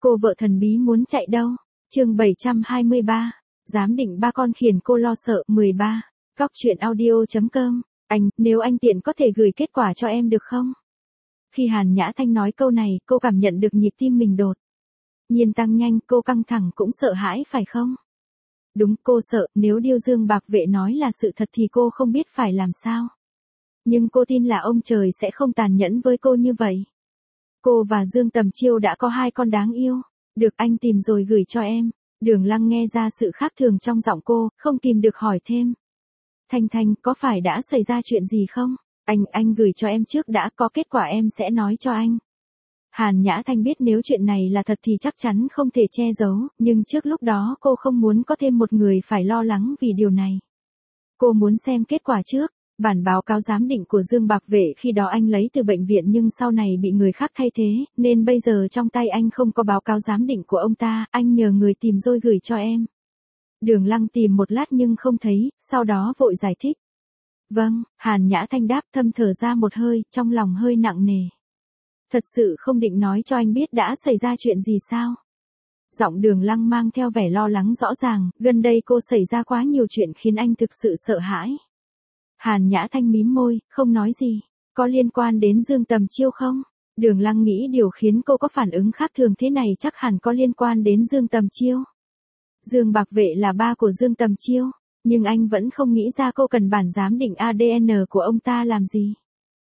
Cô vợ thần bí muốn chạy đâu? Chương 723. Giám định ba con khiến cô lo sợ. 13. Góc truyện audio.com. Anh, nếu anh tiện có thể gửi kết quả cho em được không? Khi Hàn Nhã Thanh nói câu này, cô cảm nhận được nhịp tim mình đột nhiên tăng nhanh, cô căng thẳng cũng sợ hãi phải không? Đúng, cô sợ, nếu điều Dương Bạc Vệ nói là sự thật thì cô không biết phải làm sao. Nhưng cô tin là ông trời sẽ không tàn nhẫn với cô như vậy. Cô và Dương Tầm Chiêu đã có 2 con đáng yêu. Được, anh tìm rồi gửi cho em. Đường Lăng nghe ra sự khác thường trong giọng cô, không kìm được hỏi thêm. Thanh Thanh, có phải đã xảy ra chuyện gì không? Anh gửi cho em trước đã, có kết quả em sẽ nói cho anh. Hàn Nhã Thanh biết nếu chuyện này là thật thì chắc chắn không thể che giấu, nhưng trước lúc đó cô không muốn có thêm một người phải lo lắng vì điều này. Cô muốn xem kết quả trước. Bản báo cáo giám định của Dương Bạc Vệ khi đó anh lấy từ bệnh viện nhưng sau này bị người khác thay thế, nên bây giờ trong tay anh không có báo cáo giám định của ông ta, anh nhờ người tìm rồi gửi cho em. Đường Lăng tìm một lát nhưng không thấy, sau đó vội giải thích. Vâng, Hàn Nhã Thanh đáp, thâm thở ra một hơi, trong lòng hơi nặng nề. Thật sự không định nói cho anh biết đã xảy ra chuyện gì sao? Giọng Đường Lăng mang theo vẻ lo lắng rõ ràng, gần đây cô xảy ra quá nhiều chuyện khiến anh thực sự sợ hãi. Hàn Nhã Thanh mím môi, không nói gì. Có liên quan đến Dương Tầm Chiêu không? Đường Lăng nghĩ điều khiến cô có phản ứng khác thường thế này chắc hẳn có liên quan đến Dương Tầm Chiêu. Dương Bạc Vệ là ba của Dương Tầm Chiêu, nhưng anh vẫn không nghĩ ra cô cần bản giám định ADN của ông ta làm gì.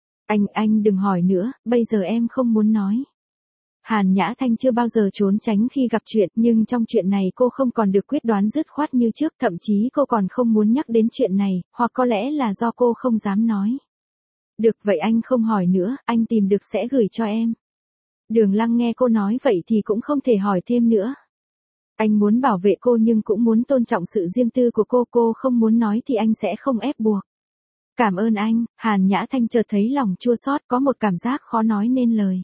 Anh đừng hỏi nữa, bây giờ em không muốn nói. Hàn Nhã Thanh chưa bao giờ trốn tránh khi gặp chuyện, nhưng trong chuyện này cô không còn được quyết đoán dứt khoát như trước, thậm chí cô còn không muốn nhắc đến chuyện này, hoặc có lẽ là do cô không dám nói. Được, vậy anh không hỏi nữa, anh tìm được sẽ gửi cho em. Đường Lăng nghe cô nói vậy thì cũng không thể hỏi thêm nữa. Anh muốn bảo vệ cô nhưng cũng muốn tôn trọng sự riêng tư của cô không muốn nói thì anh sẽ không ép buộc. Cảm ơn anh. Hàn Nhã Thanh chợt thấy lòng chua xót, có một cảm giác khó nói nên lời.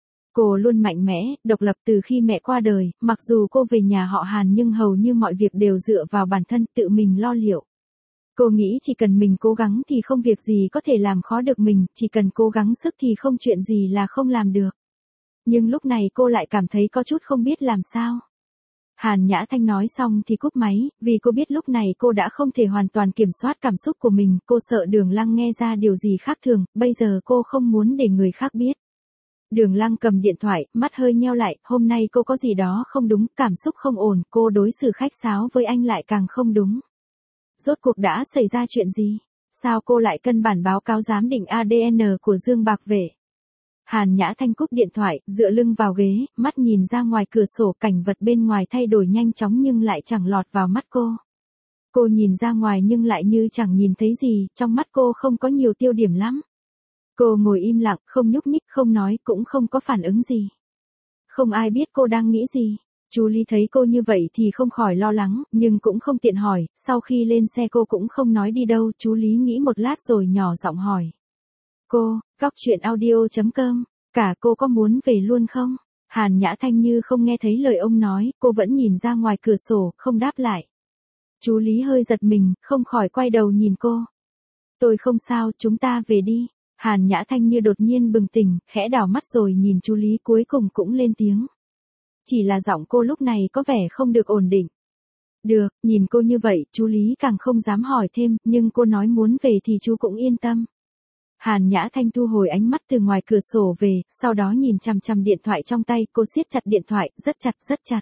Cô luôn mạnh mẽ, độc lập từ khi mẹ qua đời, mặc dù cô về nhà họ Hàn nhưng hầu như mọi việc đều dựa vào bản thân tự mình lo liệu. Cô nghĩ chỉ cần mình cố gắng thì không việc gì có thể làm khó được mình, chỉ cần cố gắng sức thì không chuyện gì là không làm được. Nhưng lúc này cô lại cảm thấy có chút không biết làm sao. Hàn Nhã Thanh nói xong thì cúp máy, vì cô biết lúc này cô đã không thể hoàn toàn kiểm soát cảm xúc của mình, cô sợ Đường Lăng nghe ra điều gì khác thường, bây giờ cô không muốn để người khác biết. Đường Lăng cầm điện thoại, mắt hơi nheo lại, hôm nay cô có gì đó không đúng, cảm xúc không ổn, cô đối xử khách sáo với anh lại càng không đúng. Rốt cuộc đã xảy ra chuyện gì? Sao cô lại cân bản báo cáo giám định ADN của Dương Bạc Vệ? Hàn Nhã Thanh cúp điện thoại, dựa lưng vào ghế, mắt nhìn ra ngoài cửa sổ, cảnh vật bên ngoài thay đổi nhanh chóng nhưng lại chẳng lọt vào mắt cô. Cô nhìn ra ngoài nhưng lại như chẳng nhìn thấy gì, trong mắt cô không có nhiều tiêu điểm lắm. Cô ngồi im lặng, không nhúc nhích, không nói, cũng không có phản ứng gì. Không ai biết cô đang nghĩ gì. Chú Lý thấy cô như vậy thì không khỏi lo lắng, nhưng cũng không tiện hỏi, sau khi lên xe cô cũng không nói đi đâu, chú Lý nghĩ một lát rồi nhỏ giọng hỏi. Cô, góc truyện audio.com, cả cô có muốn về luôn không? Hàn Nhã Thanh như không nghe thấy lời ông nói, cô vẫn nhìn ra ngoài cửa sổ, không đáp lại. Chú Lý hơi giật mình, không khỏi quay đầu nhìn cô. Tôi không sao, chúng ta về đi. Hàn Nhã Thanh như đột nhiên bừng tỉnh, khẽ đảo mắt rồi nhìn chú Lý cuối cùng cũng lên tiếng. Chỉ là giọng cô lúc này có vẻ không được ổn định. Được, nhìn cô như vậy, chú Lý càng không dám hỏi thêm, nhưng cô nói muốn về thì chú cũng yên tâm. Hàn Nhã Thanh thu hồi ánh mắt từ ngoài cửa sổ về, sau đó nhìn chằm chằm điện thoại trong tay, cô siết chặt điện thoại, rất chặt.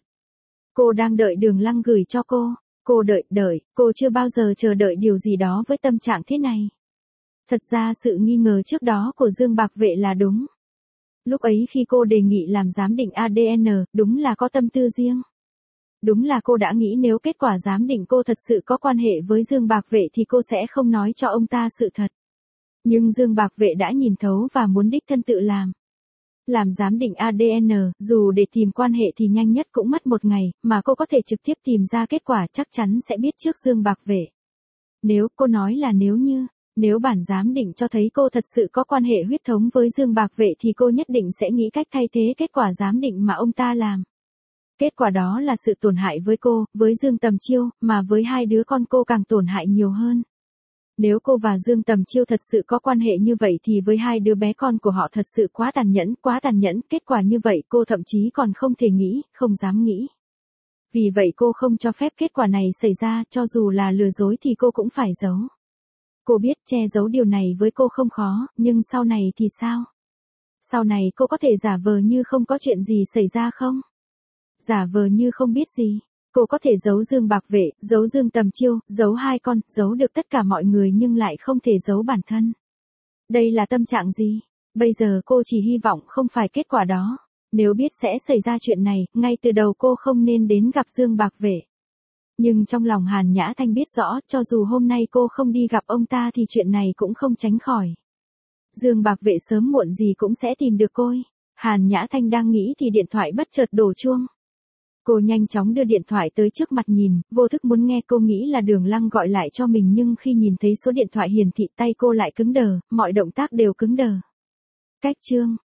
Cô đang đợi Đường Lăng gửi cho cô. Cô đợi, cô chưa bao giờ chờ đợi điều gì đó với tâm trạng thế này. Thật ra sự nghi ngờ trước đó của Dương Bạc Vệ là đúng. Lúc ấy khi cô đề nghị làm giám định ADN, đúng là có tâm tư riêng. Đúng là cô đã nghĩ nếu kết quả giám định cô thật sự có quan hệ với Dương Bạc Vệ thì cô sẽ không nói cho ông ta sự thật. Nhưng Dương Bạc Vệ đã nhìn thấu và muốn đích thân tự làm. Làm giám định ADN, dù để tìm quan hệ thì nhanh nhất cũng mất 1 ngày, mà cô có thể trực tiếp tìm ra kết quả chắc chắn sẽ biết trước Dương Bạc Vệ. Nếu, cô nói là nếu bản giám định cho thấy cô thật sự có quan hệ huyết thống với Dương Bạc Vệ thì cô nhất định sẽ nghĩ cách thay thế kết quả giám định mà ông ta làm. Kết quả đó là sự tổn hại với cô, với Dương Tầm Chiêu, mà với 2 đứa con cô càng tổn hại nhiều hơn. Nếu cô và Dương Tầm Chiêu thật sự có quan hệ như vậy thì với hai đứa bé con của họ thật sự quá tàn nhẫn, kết quả như vậy cô thậm chí còn không thể nghĩ, không dám nghĩ. Vì vậy cô không cho phép kết quả này xảy ra, cho dù là lừa dối thì cô cũng phải giấu. Cô biết che giấu điều này với cô không khó, nhưng sau này thì sao? Sau này cô có thể giả vờ như không có chuyện gì xảy ra không? Giả vờ như không biết gì. Cô có thể giấu Dương Bạc Vệ, giấu Dương Tầm Chiêu, giấu hai con, giấu được tất cả mọi người nhưng lại không thể giấu bản thân. Đây là tâm trạng gì? Bây giờ cô chỉ hy vọng không phải kết quả đó. Nếu biết sẽ xảy ra chuyện này, ngay từ đầu cô không nên đến gặp Dương Bạc Vệ. Nhưng trong lòng Hàn Nhã Thanh biết rõ, cho dù hôm nay cô không đi gặp ông ta thì chuyện này cũng không tránh khỏi. Dương Bạc Vệ sớm muộn gì cũng sẽ tìm được cô. Hàn Nhã Thanh đang nghĩ thì điện thoại bất chợt đổ chuông. Cô nhanh chóng đưa điện thoại tới trước mặt nhìn, vô thức muốn nghe, cô nghĩ là Đường Lăng gọi lại cho mình nhưng khi nhìn thấy số điện thoại hiển thị tay cô lại cứng đờ, mọi động tác đều cứng đờ. Cách chương